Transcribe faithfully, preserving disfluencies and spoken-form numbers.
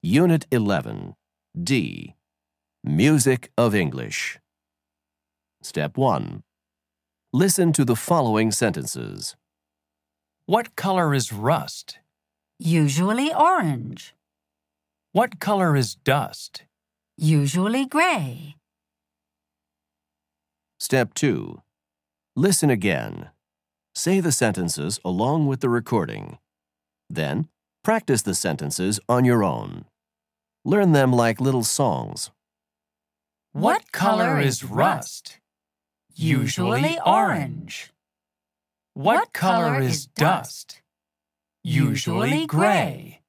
Unit eleven, D. Music of English. Step one. Listen to the following sentences. What color is rust? Usually orange. What color is dust? Usually gray. Step two. Listen again. Say the sentences along with the recording. Then, practice the sentences on your own. Learn them like little songs. What color is rust? Usually orange. What color is dust? Usually gray.